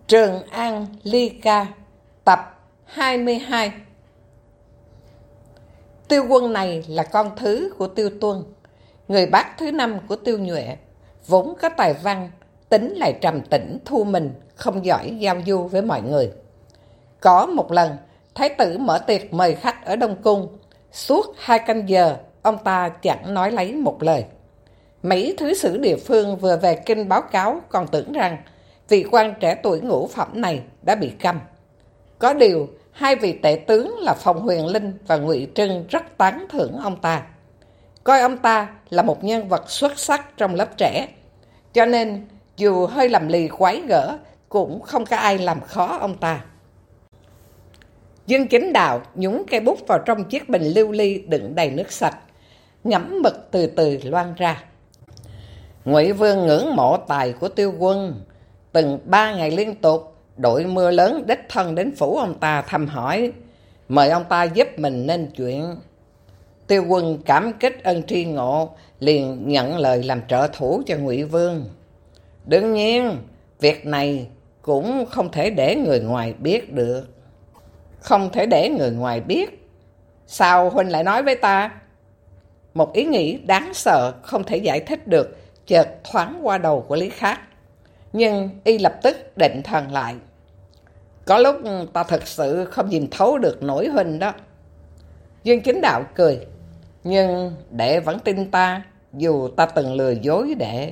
Trường An Ly Ca, tập 22. Tiêu Quân này là con thứ của Tiêu Tuân, người bác thứ 5 của Tiêu Nhuệ, vốn có tài văn, tính lại trầm tĩnh thu mình, không giỏi giao du với mọi người. Có một lần, Thái tử mở tiệc mời khách ở Đông Cung, suốt 2 canh giờ, ông ta chẳng nói lấy một lời. Mấy thứ sử địa phương vừa về kinh báo cáo còn tưởng rằng vị quan trẻ tuổi ngũ phẩm này đã bị câm. Có điều, hai vị tể tướng là Phòng Huyền Linh và Ngụy Trưng rất tán thưởng ông ta, coi ông ta là một nhân vật xuất sắc trong lớp trẻ, cho nên dù hơi lầm lì quái gở cũng không có ai làm khó ông ta. Dương Chính Đạo nhúng cây bút vào trong chiếc bình lưu ly đựng đầy nước sạch, ngẫm mực từ từ loang ra. Ngụy Vương ngưỡng mộ tài của Tiêu Quân, từng 3 ngày liên tục đội mưa lớn đích thân đến phủ ông ta thăm hỏi, mời ông ta giúp mình nên chuyện. Tiêu Quân cảm kích ân tri ngộ, liền nhận lời làm trợ thủ cho Ngụy Vương. Đương nhiên, việc này cũng không thể để người ngoài biết được. Không thể để người ngoài biết? Sao huynh lại nói với ta? Một ý nghĩ đáng sợ không thể giải thích được chợt thoáng qua đầu của Lý Khắc, nhưng y lập tức định thần lại. Có lúc ta thật sự không nhìn thấu được nổi huynh đó. Dương Chính Đạo cười. Nhưng đệ vẫn tin ta, dù ta từng lừa dối đệ.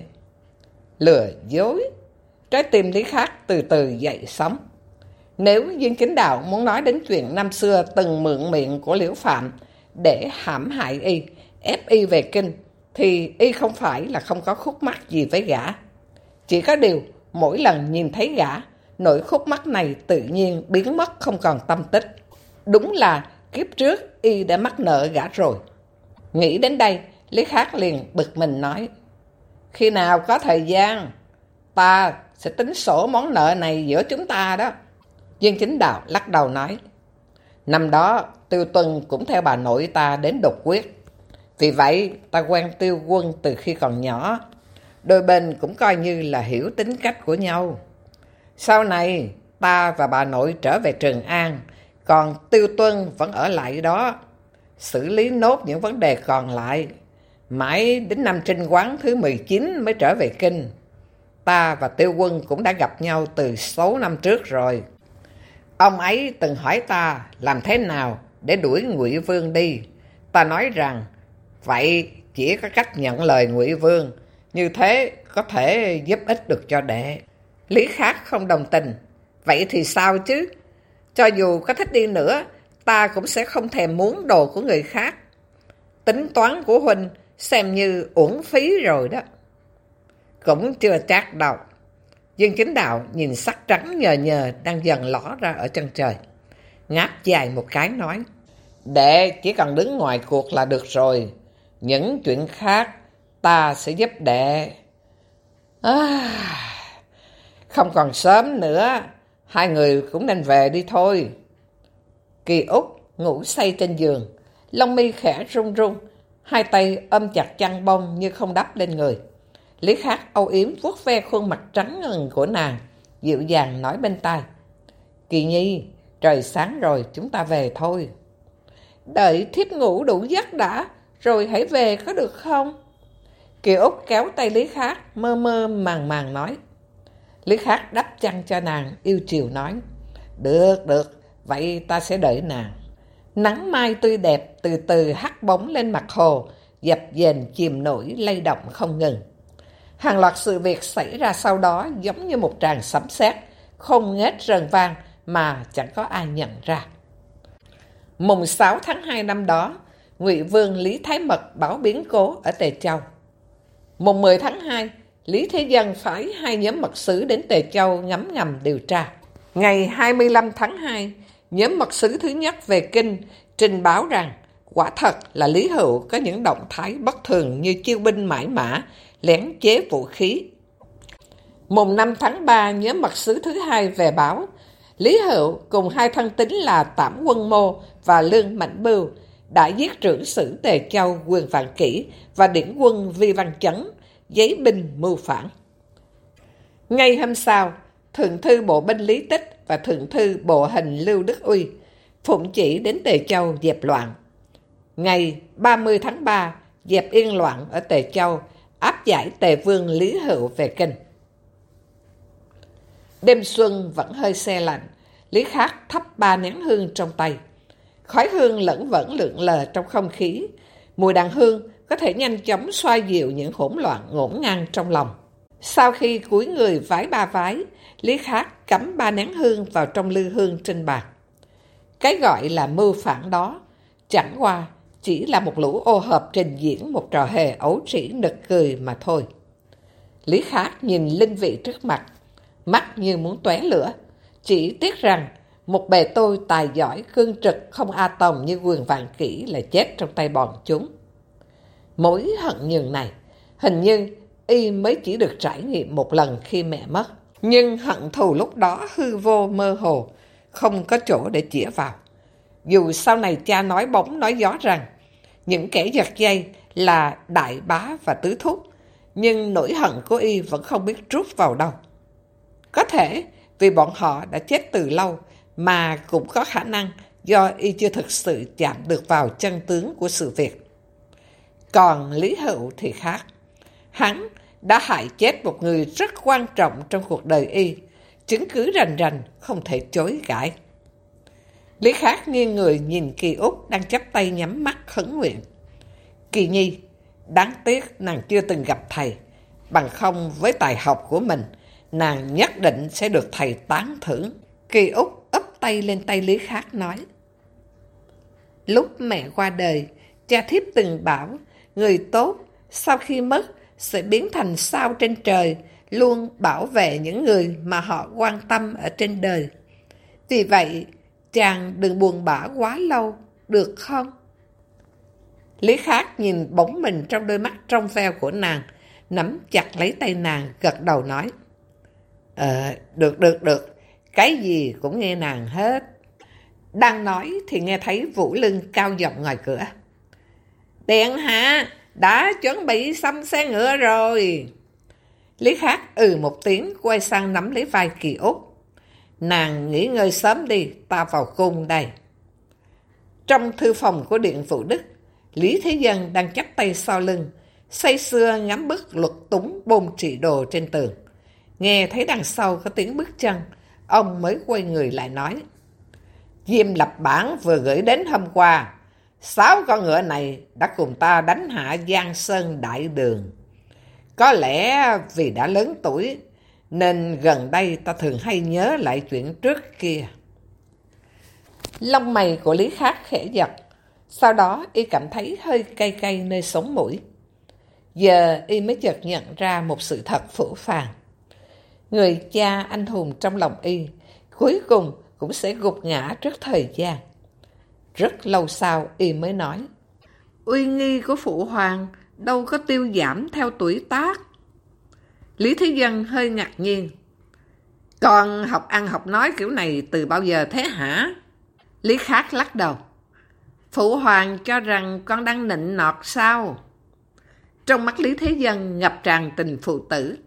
Lừa dối? Trái tim Lý Khắc từ từ dậy sóng. Nếu Dương Chính Đạo muốn nói đến chuyện năm xưa từng mượn miệng của Liễu Phạm để hãm hại y, ép y về kinh, thì y không phải là không có khúc mắc gì với gã. Chỉ có điều, mỗi lần nhìn thấy gã, nỗi khúc mắc này tự nhiên biến mất không còn tâm tích. Đúng là kiếp trước y đã mắc nợ gã rồi. Nghĩ đến đây, Lý Khắc liền bực mình nói: khi nào có thời gian, ta sẽ tính sổ món nợ này giữa chúng ta đó. Dương Chính Đạo lắc đầu nói: năm đó Tiêu Tuân cũng theo bà nội ta đến đột quyết, vì vậy ta quen Tiêu Quân từ khi còn nhỏ. Đôi bên cũng coi như là hiểu tính cách của nhau. Sau này ta và bà nội trở về Trường An, còn Tiêu Tuân vẫn ở lại đó, xử lý nốt những vấn đề còn lại. Mãi đến năm Trinh Quán thứ 19 mới trở về kinh. Ta và Tiêu Quân cũng đã gặp nhau từ 6 năm trước rồi. Ông ấy từng hỏi ta làm thế nào để đuổi Ngụy Vương đi. Ta nói rằng vậy chỉ có cách nhận lời Ngụy Vương, như thế có thể giúp ích được cho đệ. Lý Khắc không đồng tình. Vậy thì sao chứ? Cho dù có thích đi nữa, ta cũng sẽ không thèm muốn đồ của người khác. Tính toán của huynh xem như uổng phí rồi đó. Cũng chưa chắc đâu. Dương Chính Đạo nhìn sắc trắng nhờ nhờ đang dần ló ra ở chân trời, ngáp dài một cái nói: đệ chỉ cần đứng ngoài cuộc là được rồi. Những chuyện khác ta sẽ giúp đệ. Không còn sớm nữa, hai người cũng nên về đi thôi. Kỳ Úc ngủ say trên giường, lông mi khẽ run run, hai tay ôm chặt chăn bông như không đắp lên người. Lý Khắc âu yếm vuốt ve khuôn mặt trắng ngần của nàng, dịu dàng nói bên tai: Kỳ Nhi, trời sáng rồi, chúng ta về thôi. Đợi thiếp ngủ đủ giấc đã, rồi hãy về có được không? Kỳ Úc kéo tay Lý Khắc, mơ mơ màng màng nói. Lý Khắc đắp chăn cho nàng, yêu chiều nói: Được, vậy ta sẽ đợi nàng. Nắng mai tươi đẹp từ từ hắt bóng lên mặt hồ, dập dềnh chìm nổi lay động không ngừng. Hàng loạt sự việc xảy ra sau đó giống như một tràng sấm sét, không ngớt rền vang mà chẳng có ai nhận ra. Mùng 6 tháng 2 năm đó, Ngụy Vương Lý Thái Mật báo biến cố ở Tề Châu. Mùng 10 tháng 2, Lý Thế Dân phái 2 nhóm mật sứ đến Tề Châu ngắm ngầm điều tra. Ngày 25 tháng 2, nhóm mật sứ thứ nhất về kinh trình báo rằng quả thật là Lý Hữu có những động thái bất thường như chiêu binh mãi mã, lén chế vũ khí. Mùng 5 tháng 3, nhóm mật sứ thứ hai về báo Lý Hữu cùng 2 thân tín là Tảm Quân Mô và Lương Mạnh Bưu đã giết trưởng sử Tề Châu Quyền Vạn Kỷ và điển quân Vi Văn Chấn, giấy binh mưu phản. Ngay hôm sau, thượng thư bộ binh Lý Tích và thượng thư bộ hình Lưu Đức Uy phụng chỉ đến Tề Châu dẹp loạn. Ngày 30 tháng 3, dẹp yên loạn ở Tề Châu, áp giải Tề vương Lý Hữu về kinh. Đêm xuân vẫn hơi se lạnh, Lý Khắc thắp 3 nén hương trong tay. Khói hương lẫn vẫn lượn lờ trong không khí. Mùi đàn hương có thể nhanh chóng xoa dịu những hỗn loạn ngổn ngang trong lòng. Sau khi cúi người vái 3 vái, Lý Khắc cắm 3 nén hương vào trong lư hương trên bàn. Cái gọi là mưu phản đó chẳng qua chỉ là một lũ ô hợp trình diễn một trò hề ấu trĩ nực cười mà thôi. Lý Khắc nhìn linh vị trước mặt, mắt như muốn tóe lửa. Chỉ tiếc rằng một bề tôi tài giỏi cương trực không a tòng như Quyền Vạn Kỷ là chết trong tay bọn chúng. Mối hận nhường này hình như y mới chỉ được trải nghiệm một lần khi mẹ mất. Nhưng hận thù lúc đó hư vô mơ hồ, không có chỗ để chĩa vào. Dù sau này cha nói bóng nói gió rằng những kẻ giật dây là đại bá và tứ thúc, nhưng nỗi hận của y vẫn không biết trút vào đâu. Có thể vì bọn họ đã chết từ lâu, mà cũng có khả năng do y chưa thực sự chạm được vào chân tướng của sự việc. Còn Lý Hữu thì khác. Hắn đã hại chết một người rất quan trọng trong cuộc đời y, chứng cứ rành rành không thể chối cãi. Lý Khắc nghiêng người nhìn Kỳ Úc đang chắp tay nhắm mắt khấn nguyện. Kỳ nhi, đáng tiếc nàng chưa từng gặp thầy, bằng không với tài học của mình, nàng nhất định sẽ được thầy tán thưởng. Kỳ Úc ấp tay lên tay Lý Khắc nói: Lúc mẹ qua đời, cha thiếp từng bảo, người tốt sau khi mất sẽ biến thành sao trên trời, luôn bảo vệ những người mà họ quan tâm ở trên đời. Vì vậy, chàng đừng buồn bã quá lâu, được không? Lý Khắc nhìn bóng mình trong đôi mắt trong veo của nàng, nắm chặt lấy tay nàng, gật đầu nói: Được, cái gì cũng nghe nàng hết. Đang nói thì nghe thấy Vũ Lưng cao giọng ngoài cửa: Điện hạ, đã chuẩn bị xong xe ngựa rồi. Lý Khắc một tiếng, quay sang nắm lấy vai Kỳ Úc. Nàng nghỉ ngơi sớm đi, ta vào cung đây. Trong thư phòng của Điện Vũ Đức, Lý Thế Dân đang chắp tay sau lưng, say sưa ngắm bức luật túng bôn trị đồ trên tường. Nghe thấy đằng sau có tiếng bước chân, ông mới quay người lại nói: Diêm Lập Bản vừa gửi đến hôm qua, 6 con ngựa này đã cùng ta đánh hạ Giang Sơn Đại Đường. Có lẽ vì đã lớn tuổi, nên gần đây ta thường hay nhớ lại chuyện trước kia. Lông mày của Lý Khắc khẽ giật, sau đó y cảm thấy hơi cay cay nơi sống mũi. Giờ y mới chợt nhận ra một sự thật phũ phàng. Người cha anh hùng trong lòng y, cuối cùng cũng sẽ gục ngã trước thời gian. Rất lâu sau y mới nói: Uy nghi của phụ hoàng đâu có tiêu giảm theo tuổi tác. Lý Thế Dân hơi ngạc nhiên: Con học ăn học nói kiểu này từ bao giờ thế hả? Lý Khắc lắc đầu: Phụ hoàng cho rằng con đang nịnh nọt sao? Trong mắt Lý Thế Dân ngập tràn tình phụ tử.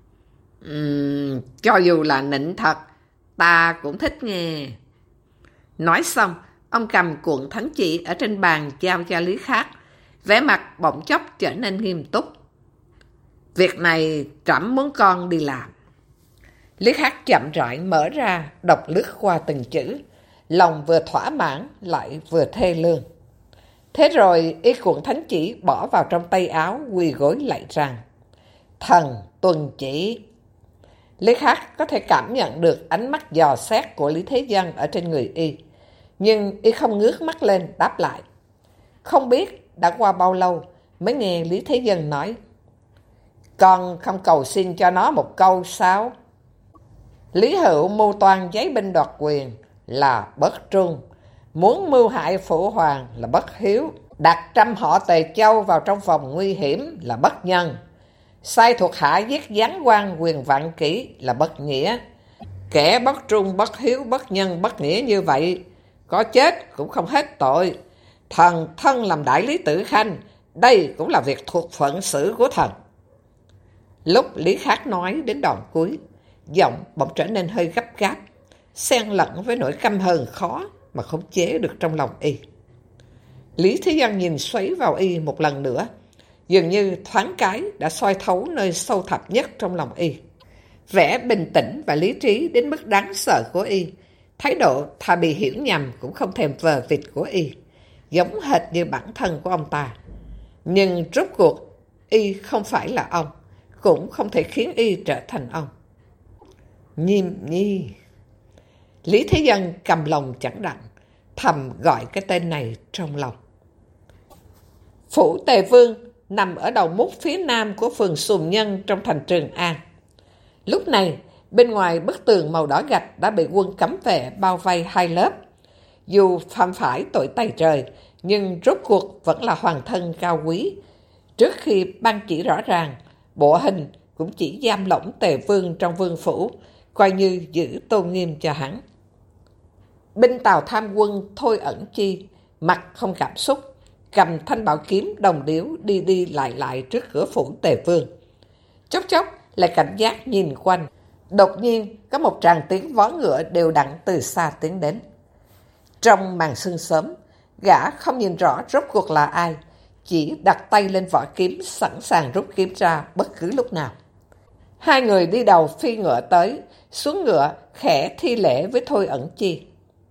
Cho dù là nịnh thật, ta cũng thích nghe. Nói xong, ông cầm cuộn thánh chỉ ở trên bàn giao cho Lý Khắc, vẻ mặt bỗng chốc trở nên nghiêm túc. Việc này trẫm muốn con đi làm. Lý Khắc chậm rãi mở ra, đọc lướt qua từng chữ, lòng vừa thỏa mãn lại vừa thê lương. Thế rồi y cuộn thánh chỉ bỏ vào trong tay áo, quỳ gối lạy rằng: Thần tuân chỉ. Lý Khắc có thể cảm nhận được ánh mắt dò xét của Lý Thế Dân ở trên người y, nhưng y không ngước mắt lên đáp lại. Không biết đã qua bao lâu mới nghe Lý Thế Dân nói: Con không cầu xin cho nó một câu sao? Lý Hữu mưu toan giấy binh đoạt quyền là bất trung, muốn mưu hại phụ hoàng là bất hiếu, đặt trăm họ Tề Châu vào trong vòng nguy hiểm là bất nhân, sai thuộc hạ giết giáng quan Quyền Vạn Kỷ là bất nghĩa. Kẻ bất trung, bất hiếu, bất nhân, bất nghĩa như vậy, có chết cũng không hết tội. Thần thân làm đại lý tự khanh, đây cũng là việc thuộc phận xử của thần. Lúc Lý Khắc nói đến đoạn cuối, Giọng bỗng trở nên hơi gấp gáp, xen lẫn với nỗi căm hờn khó mà khống chế được trong lòng y. Lý Thế Dân nhìn xoáy vào y một lần nữa, dường như thoáng cái đã soi thấu nơi sâu thẳm nhất trong lòng y. Vẻ bình tĩnh và lý trí đến mức đáng sợ của y, thái độ thà bị hiểu nhầm cũng không thèm vờ vịt của y, giống hệt như bản thân của ông ta. Nhưng rốt cuộc, y không phải là ông, cũng không thể khiến y trở thành ông. Nhiêm Nhi. Lý Thế Dân cầm lòng chẳng đặng, thầm gọi cái tên này trong lòng. Phủ Tề Vương nằm ở đầu mút phía nam của phường Sùng Nhân trong thành Trường An. Lúc này, bên ngoài bức tường màu đỏ gạch đã bị quân cấm vệ bao vây hai lớp. Dù phạm phải tội tày trời, nhưng rốt cuộc vẫn là hoàng thân cao quý. Trước khi ban chỉ rõ ràng, bộ hình cũng chỉ giam lỏng Tề Vương trong vương phủ, coi như giữ tôn nghiêm cho hắn. Binh Tào tham quân Thôi Ẩn Chi, mặt không cảm xúc, cầm thanh bảo kiếm đồng điếu đi đi lại lại trước cửa phủ Tề Vương. Chốc chốc lại cảnh giác nhìn quanh. Đột nhiên có một tràng tiếng vó ngựa đều đặn từ xa tiến đến. Trong màn sương sớm, gã không nhìn rõ rốt cuộc là ai, chỉ đặt tay lên vỏ kiếm sẵn sàng rút kiếm ra bất cứ lúc nào. Hai người đi đầu phi ngựa tới, xuống ngựa khẽ thi lễ với Thôi Ẩn Chi.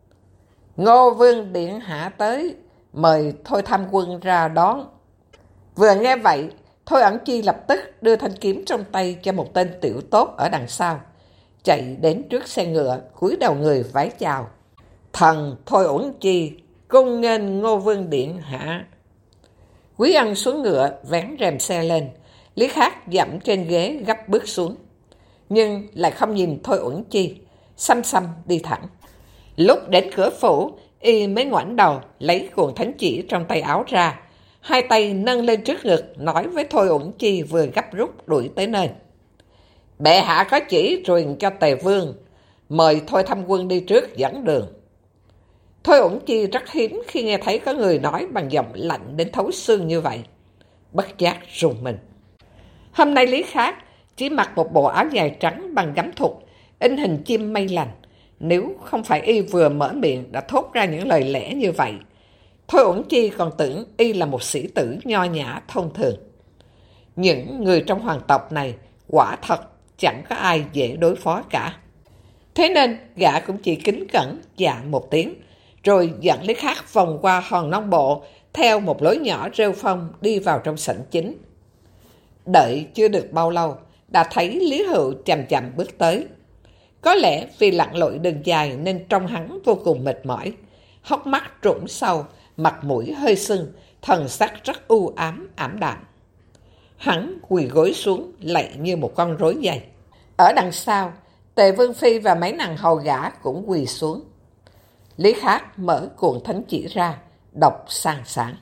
Ngô Vương điện hạ tới, mời Thôi Tham Quân ra đón. Vừa nghe vậy, Thôi Ẩn Chi lập tức đưa thanh kiếm trong tay cho một tên tiểu tốt ở đằng sau, chạy đến trước xe ngựa, cúi đầu người vái chào. Thần Thôi Ẩn Chi, cung nghênh Ngô Vương điện hạ. Quý Ân xuống ngựa, vén rèm xe lên. Lý Khắc dẫm trên ghế gấp bước xuống, nhưng lại không nhìn Thôi Ẩn Chi, xăm xăm đi thẳng. Lúc đến cửa phủ, y mới ngoảnh đầu lấy cuộn thánh chỉ trong tay áo ra, hai tay nâng lên trước ngực, nói với Thôi Ẩn Chi vừa gấp rút đuổi tới nơi. Bệ hạ có chỉ truyền cho Tề Vương, mời Thôi Tham Quân đi trước dẫn đường. Thôi Ẩn Chi rất hiếm khi nghe thấy có người nói bằng giọng lạnh đến thấu xương như vậy, bất giác rùng mình. Hôm nay Lý Khắc chỉ mặc một bộ áo dài trắng bằng gấm thục, in hình chim mây lành. Nếu không phải y vừa mở miệng đã thốt ra những lời lẽ như vậy, Thôi Ẩn Chi còn tưởng y là một sĩ tử nho nhã thông thường. Những người trong hoàng tộc này quả thật chẳng có ai dễ đối phó cả. Thế nên gã cũng chỉ kính cẩn dạ một tiếng, rồi dẫn Lý Khắc vòng qua hòn non bộ, theo một lối nhỏ rêu phong đi vào trong sảnh chính. Đợi chưa được bao lâu, đã thấy Lý Hựu chậm chậm bước tới. Có lẽ vì lặn lội đường dài nên trông hắn vô cùng mệt mỏi, hốc mắt trũng sâu, mặt mũi hơi sưng, thần sắc rất u ám, ảm đạm. Hắn quỳ gối xuống, lạy như một con rối dày. Ở đằng sau, Tề Vương Phi và mấy nàng hầu gã cũng quỳ xuống. Lý Khắc mở cuộn thánh chỉ ra, đọc sang sáng.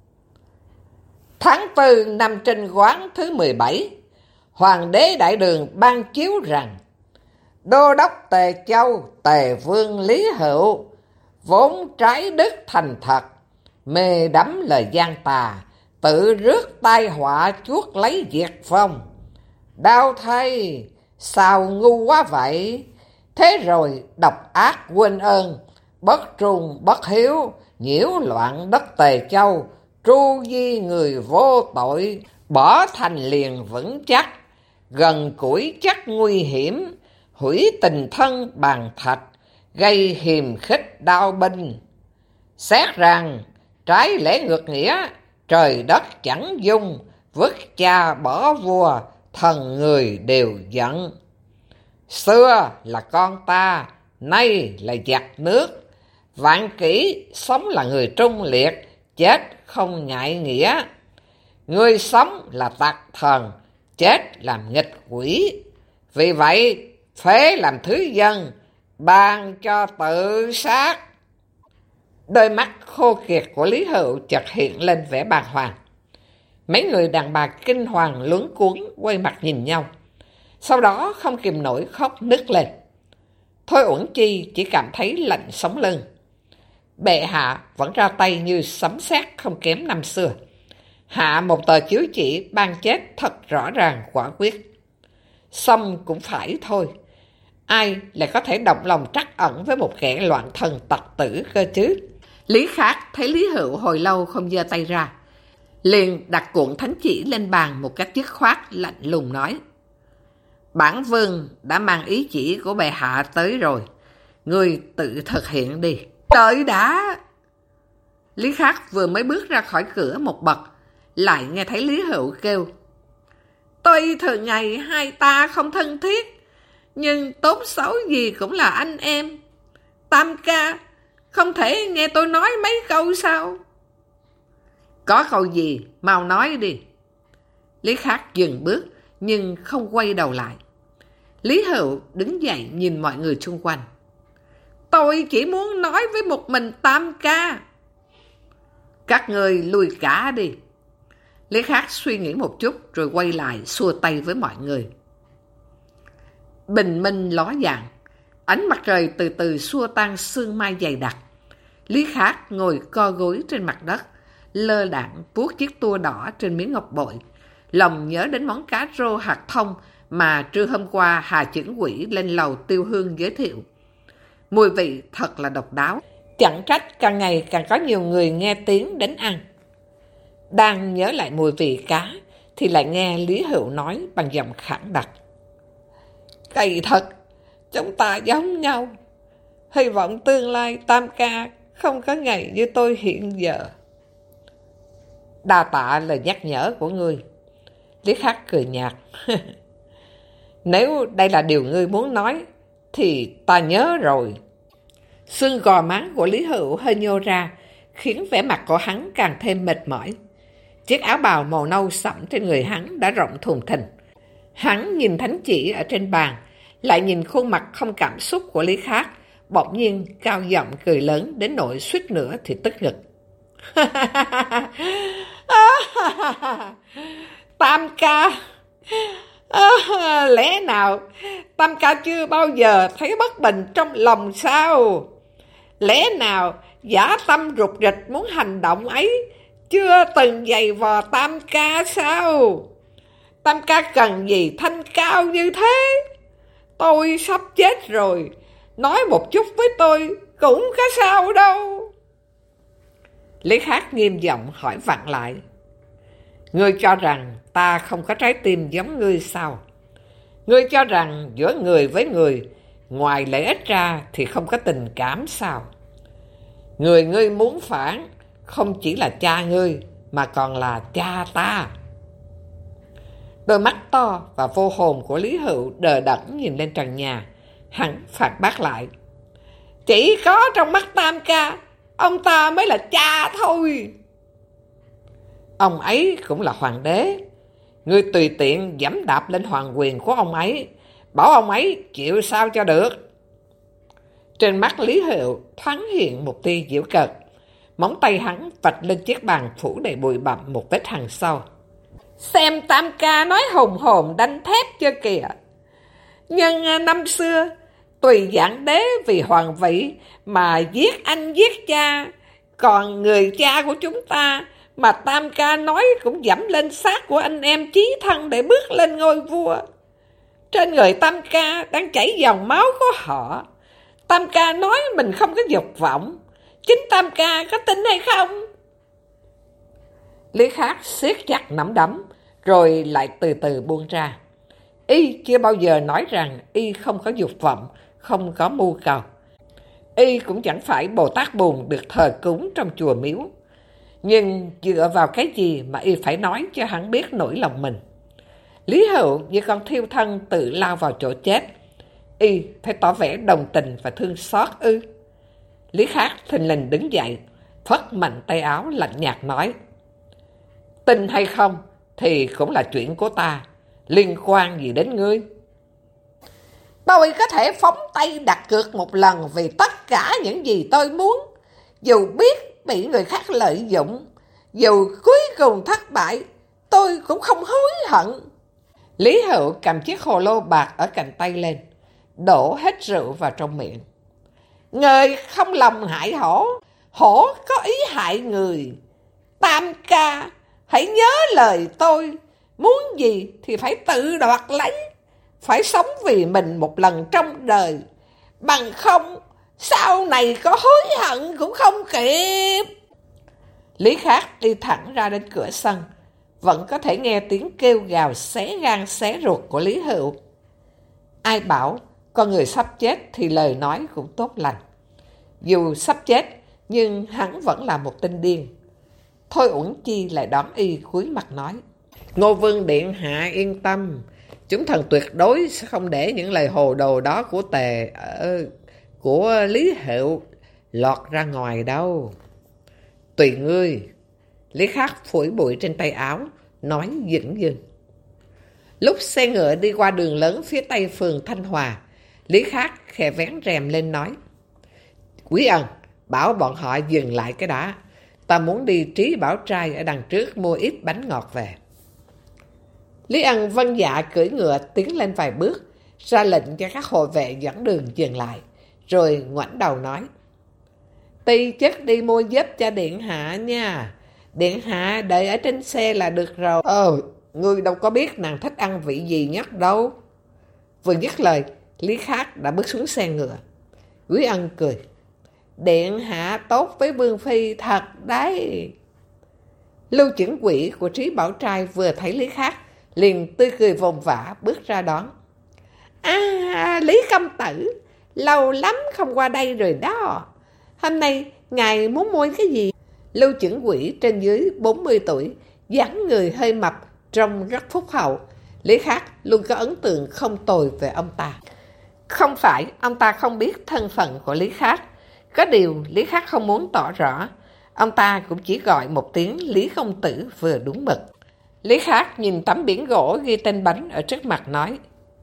Tháng 4 năm Trinh Quán thứ 17, Hoàng đế Đại Đường ban chiếu rằng Đô đốc Tề Châu, Tề Vương Lý Hựu, vốn trái đức thành thật, mê đắm lời gian tà, tự rước tai họa chuốc lấy diệt vong. Đau thay, sao ngu quá vậy? Thế rồi độc ác quên ơn, bất trung bất hiếu, nhiễu loạn đất Tề Châu, tru di người vô tội, bỏ thành liền vững chắc, gần củi chắc nguy hiểm, hủy tình thân bàn thạch, gây hiềm khích đao binh. Xét rằng trái lẽ ngược nghĩa, trời đất chẳng dung, vứt cha bỏ vua, thần người đều giận. Xưa là con ta, nay là giặc nước, vạn kỷ sống là người trung liệt, chết không ngại nghĩa. Người sống là tặc thần, chết làm nghịch quỷ. Vì vậy, phế làm thứ dân, ban cho tự sát. Đôi mắt khô kiệt của Lý Hựu chợt hiện lên vẻ bàng hoàng. Mấy người đàn bà kinh hoàng luống cuống quay mặt nhìn nhau, sau đó không kìm nổi khóc nức lên. Thôi Uẩn Chi chỉ cảm thấy lạnh sống lưng. Bệ hạ vẫn ra tay như sấm sét không kém năm xưa, hạ một tờ chiếu chỉ ban chết thật rõ ràng quả quyết. Xong cũng phải thôi, Ai lại có thể động lòng trắc ẩn với một kẻ loạn thần tặc tử cơ chứ? Lý Khắc thấy Lý Hữu hồi lâu không giơ tay ra, liền đặt cuộn thánh chỉ lên bàn một cách dứt khoát, lạnh lùng nói: Bản vương đã mang ý chỉ của bệ hạ tới rồi, ngươi tự thực hiện đi. Đợi đã! Lý Khắc vừa mới bước ra khỏi cửa một bậc, lại nghe thấy Lý Hữu kêu: Tuy thường ngày hai ta không thân thiết, nhưng tốt xấu gì cũng là anh em. Tam ca, không thể nghe tôi nói mấy câu sao? Có câu gì, mau nói đi. Lý Khắc dừng bước, nhưng không quay đầu lại. Lý Hữu đứng dậy nhìn mọi người xung quanh. Tôi chỉ muốn nói với một mình Tam ca. Các người lùi cả đi. Lý Khắc suy nghĩ một chút rồi quay lại xua tay với mọi người. Bình minh ló dạng, ánh mặt trời từ từ xua tan sương mai dày đặc. Lý Khắc ngồi co gối trên mặt đất, lơ đãng vuốt chiếc tua đỏ trên miếng ngọc bội. Lòng nhớ đến món cá rô hạt thông mà trưa hôm qua Hà Chưởng Quỷ lên lầu Tiêu Hương giới thiệu. Mùi vị thật là độc đáo. Chẳng trách càng ngày càng có nhiều người nghe tiếng đến ăn. Đang nhớ lại mùi vị cá thì lại nghe Lý Hữu nói bằng giọng khẳng đặc: Kỳ thật, chúng ta giống nhau. Hy vọng tương lai Tam ca không có ngày như tôi hiện giờ. Đa tạ lời nhắc nhở của ngươi. Lý Khắc cười nhạt. Nếu đây là điều ngươi muốn nói thì ta nhớ rồi. Xương gò má của Lý Hữu hơi nhô ra, khiến vẻ mặt của hắn càng thêm mệt mỏi. Chiếc áo bào màu nâu sẫm trên người hắn đã rộng thùng thình. Hắn nhìn thánh chỉ ở trên bàn, lại nhìn khuôn mặt không cảm xúc của Lý Khắc, bỗng nhiên cao giọng cười lớn đến nỗi suýt nữa thì tức ngực. Tam ca, lẽ nào Tam ca chưa bao giờ thấy bất bình trong lòng sao? Lẽ nào dã tâm rụt rịch muốn hành động ấy chưa từng giày vò Tam ca sao? Tam ca cần gì thanh cao như thế? Tôi sắp chết rồi, nói một chút với tôi cũng có sao đâu. Lý Khắc nghiêm giọng hỏi vặn lại: Ngươi cho rằng ta không có trái tim giống ngươi sao? Ngươi cho rằng giữa người với người, ngoài lợi ích ra thì không có tình cảm sao? Người ngươi muốn phản không chỉ là cha ngươi, mà còn là cha ta. Đôi mắt to và vô hồn của Lý Hữu đờ đẫn nhìn lên trần nhà. Hắn phản bác lại: Chỉ có trong mắt Tam ca, ông ta mới là cha thôi. Ông ấy cũng là hoàng đế. Ngươi tùy tiện giẫm đạp lên hoàng quyền của ông ấy, bảo ông ấy chịu sao cho được. Trên mắt Lý Hữu thoáng hiện một tia giễu cợt. Móng tay hắn vạch lên chiếc bàn phủ đầy bụi bặm một vết hằn sâu. Xem Tam ca nói hùng hồn đanh thép chưa kìa. Nhưng năm xưa, tùy giảng đế vì hoàng vị mà giết anh giết cha. Còn người cha của chúng ta mà Tam ca nói cũng dẫm lên xác của anh em chí thân để bước lên ngôi vua. Trên người Tam ca đang chảy dòng máu của họ. Tam ca nói mình không có dục vọng. Chính Tam ca có tin hay không? Lý Khắc siết chặt nắm đấm, rồi lại từ từ buông ra. Y chưa bao giờ nói rằng y không có dục vọng, không có mưu cầu. Y cũng chẳng phải Bồ Tát Bùn được thờ cúng trong chùa miếu. Nhưng dựa vào cái gì mà y phải nói cho hắn biết nỗi lòng mình? Lý Hữu như con thiêu thân tự lao vào chỗ chết. Y phải tỏ vẻ đồng tình và thương xót ư? Lý Khắc thình lình đứng dậy, phất mạnh tay áo lạnh nhạt nói: Tin hay không thì cũng là chuyện của ta, liên quan gì đến ngươi? Tôi có thể phóng tay đặt cược một lần vì tất cả những gì tôi muốn, dù biết bị người khác lợi dụng, dù cuối cùng thất bại, tôi cũng không hối hận. Lý Hữu cầm chiếc hồ lô bạc ở cạnh tay lên, đổ hết rượu vào trong miệng. Người không lòng hại hổ, hổ có ý hại người. Tam ca, hãy nhớ lời tôi, muốn gì thì phải tự đoạt lấy, phải sống vì mình một lần trong đời, bằng không sau này có hối hận cũng không kịp. Lý Khắc đi thẳng ra đến cửa sân, vẫn có thể nghe tiếng kêu gào xé gan xé ruột của Lý Hữu. Ai bảo con người sắp chết thì lời nói cũng tốt lành. Dù sắp chết nhưng hắn vẫn là một tên điên. Thôi Uẩn Chi lại đón y cúi mặt nói: Ngô Vương điện hạ yên tâm, chúng thần tuyệt đối sẽ không để những lời hồ đồ đó của Lý Hữu lọt ra ngoài đâu. Tùy ngươi. Lý Khắc phủi bụi trên tay áo, nói dửng dưng. Lúc xe ngựa đi qua đường lớn phía tây phường Thanh Hòa, Lý Khắc khẽ vén rèm lên nói: Quý ân, bảo bọn họ dừng lại cái đã. Ta muốn đi Trí Bảo Trai ở đằng trước mua ít bánh ngọt về. Lý Ân vâng dạ cưỡi ngựa tiến lên vài bước, ra lệnh cho các hộ vệ dẫn đường dừng lại, rồi ngoảnh đầu nói: Ti chất đi mua giúp cho điện hạ nha. Điện hạ đợi ở trên xe là được rồi. Ngươi đâu có biết nàng thích ăn vị gì nhất đâu. Vừa dứt lời, Lý Khắc đã bước xuống xe ngựa. Quý Ân cười: Điện hạ tốt với Vương Phi thật đấy. Lưu Chưởng Quỷ của Trí Bảo Trai vừa thấy Lý Khắc, liền tươi cười vồn vã bước ra đón. Lý công tử, lâu lắm không qua đây rồi đó. Hôm nay ngài muốn mua cái gì? Lưu Chưởng Quỷ trên dưới 40 tuổi, dáng người hơi mập, trông rất phúc hậu. Lý Khắc luôn có ấn tượng không tồi về ông ta. Không phải ông ta không biết thân phận của Lý Khắc, có điều Lý Khắc không muốn tỏ rõ. Ông ta cũng chỉ gọi một tiếng Lý công tử vừa đúng mực. Lý Khắc nhìn tấm biển gỗ ghi tên bánh ở trước mặt nói: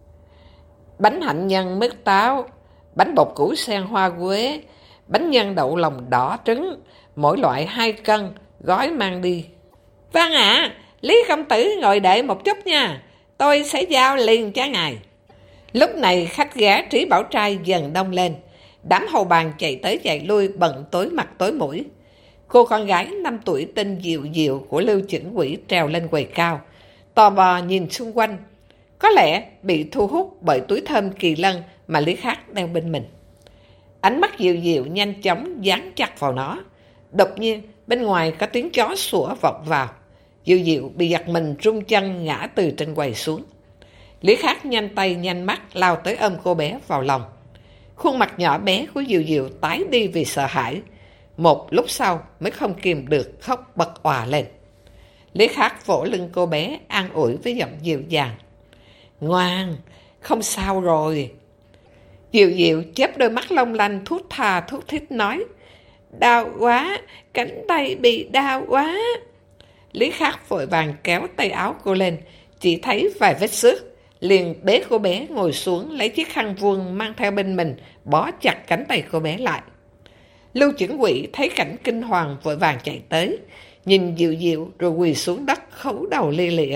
Bánh hạnh nhân mứt táo, bánh bột củ sen hoa quế, bánh nhân đậu lòng đỏ trứng, mỗi loại 2 cân, gói mang đi. Vâng ạ, Lý công tử ngồi đợi một chút nha, tôi sẽ giao liền cho ngài. Lúc này khách ghé Trí Bảo Trai dần đông lên, đám hầu bàn chạy tới chạy lui bận tối mặt tối mũi. Cô con gái 5 tuổi tên Diệu Diệu của Lưu Chưởng Quỷ trèo lên quầy cao, tò mò nhìn xung quanh, có lẽ bị thu hút bởi túi thơm kỳ lân mà Lý Khắc đeo bên mình. Ánh mắt Diệu Diệu nhanh chóng dán chặt vào nó. Đột nhiên bên ngoài có tiếng chó sủa vọng vào. Diệu Diệu bị giật mình rung chân ngã từ trên quầy xuống. Lý Khắc nhanh tay nhanh mắt lao tới ôm cô bé vào lòng. Khuôn mặt nhỏ bé của Diệu Diệu tái đi vì sợ hãi. Một lúc sau mới không kìm được khóc bật òa lên. Lý Khắc vỗ lưng cô bé an ủi với giọng dịu dàng: Ngoan, không sao rồi. Diệu Diệu chớp đôi mắt long lanh thút tha thút thít nói: Đau quá, cánh tay bị đau quá. Lý Khắc vội vàng kéo tay áo cô lên, chỉ thấy vài vết xước, liền bế cô bé ngồi xuống, lấy chiếc khăn vuông mang theo bên mình, bó chặt cánh tay cô bé lại. Lưu Chưởng Quỷ thấy cảnh kinh hoàng vội vàng chạy tới, nhìn Diệu Diệu rồi quỳ xuống đất khấu đầu lia lịa.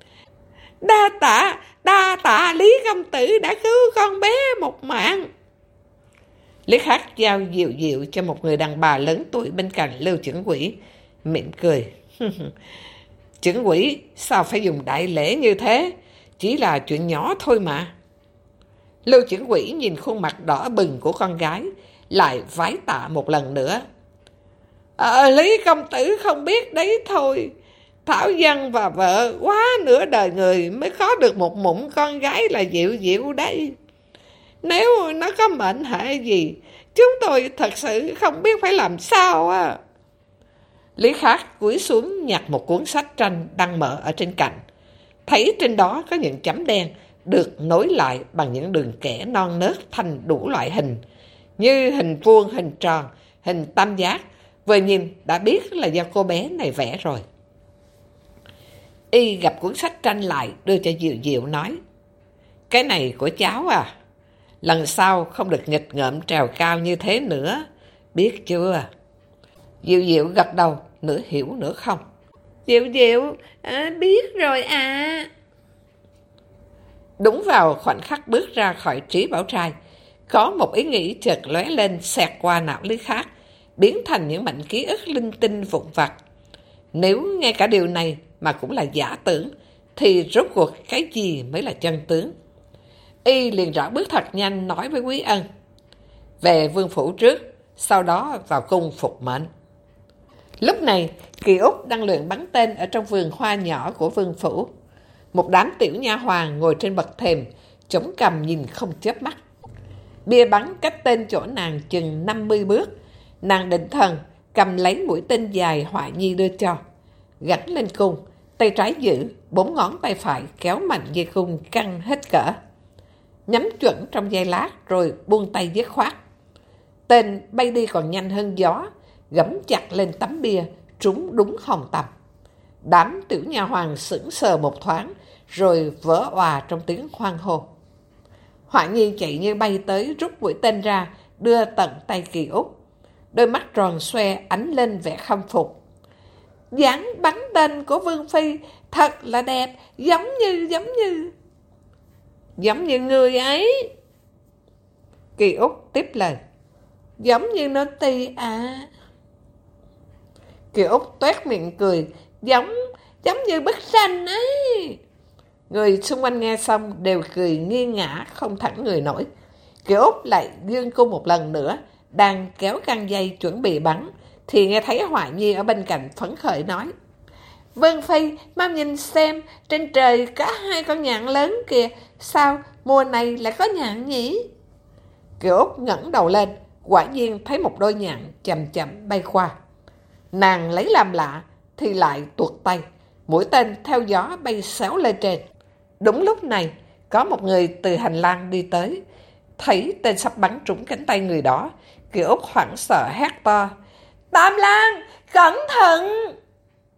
Đa tạ Lý công tử đã cứu con bé một mạng. Lý Khắc giao Diệu Diệu cho một người đàn bà lớn tuổi bên cạnh Lưu Chưởng Quỷ, mỉm cười. Chưởng Quỷ, sao phải dùng đại lễ như thế? Chỉ là chuyện nhỏ thôi mà. Lưu Chưởng Quỷ nhìn khuôn mặt đỏ bừng của con gái, lại vái tạ một lần nữa. Lý công tử không biết đấy thôi. Thảo Dân và vợ quá nửa đời người mới có được một mụn con gái là Diệu Diệu đấy. Nếu nó có mệnh hệ gì, chúng tôi thật sự không biết phải làm sao á. Lý Khắc cúi xuống nhặt một cuốn sách tranh đang mở ở trên cạnh. Thấy trên đó có những chấm đen được nối lại bằng những đường kẻ non nớt thành đủ loại hình, như hình vuông, hình tròn, hình tam giác. Vừa nhìn đã biết là do cô bé này vẽ rồi. Y gặp cuốn sách tranh lại đưa cho Diệu Diệu nói: Cái này của cháu à, lần sau không được nghịch ngợm trèo cao như thế nữa, biết chưa? Diệu Diệu gật đầu, nửa hiểu nửa không. Diệu Diệu, biết rồi à. Đúng vào khoảnh khắc bước ra khỏi Trí Bảo Trai, có một ý nghĩ chợt lóe lên xẹt qua não Lý Khắc, biến thành những mảnh ký ức linh tinh vụn vặt. Nếu ngay cả điều này mà cũng là giả tưởng, thì rốt cuộc cái gì mới là chân tướng? Y liền rảo bước thật nhanh nói với Quý Ân: về vương phủ trước, sau đó vào cung phục mệnh. Lúc này, Kỳ Úc đang luyện bắn tên ở trong vườn hoa nhỏ của vương phủ. Một đám tiểu nha hoàn ngồi trên bậc thềm, chống cằm nhìn không chớp mắt. Bia bắn cách tên chỗ nàng chừng 50 bước. Nàng định thần, cầm lấy mũi tên dài Họa Nhi đưa cho, gắn lên cung, tay trái giữ, 4 ngón tay phải kéo mạnh dây cung căng hết cỡ. Nhắm chuẩn trong giây lát rồi buông tay dứt khoát. Tên bay đi còn nhanh hơn gió, gẫm chặt lên tấm bia, trúng đúng hồng tầm. Đám tiểu nha hoàn sững sờ một thoáng, rồi vỡ òa trong tiếng hoan hô. Họa Nhi chạy như bay tới, rút mũi tên ra, đưa tận tay Kỳ Úc. Đôi mắt tròn xoe ánh lên vẻ khâm phục. Dáng bắn tên của Vương Phi thật là đẹp, giống như người ấy. Kỳ Úc tiếp lời: giống như nó ti à. Kỳ Úc toét miệng cười: giống như bức tranh ấy. Người xung quanh nghe xong đều cười nghiêng ngã, không thẳng người nổi. Kỳ Úc lại dương cung một lần nữa, đang kéo căng dây chuẩn bị bắn, thì nghe thấy Họa Nhi ở bên cạnh phấn khởi nói: Vương Phi, mau nhìn xem, trên trời có 2 con nhạn lớn kìa, sao mùa này lại có nhạn nhỉ? Kỳ Úc ngẩng đầu lên, quả nhiên thấy một đôi nhạn chậm chậm bay qua. Nàng lấy làm lạ, thì lại tuột tay, mũi tên theo gió bay xéo lên trên. Đúng lúc này, có một người từ hành lang đi tới, thấy tên sắp bắn trúng cánh tay người đó. Kỳ Úc hoảng sợ hét to: Tam Lang, cẩn thận!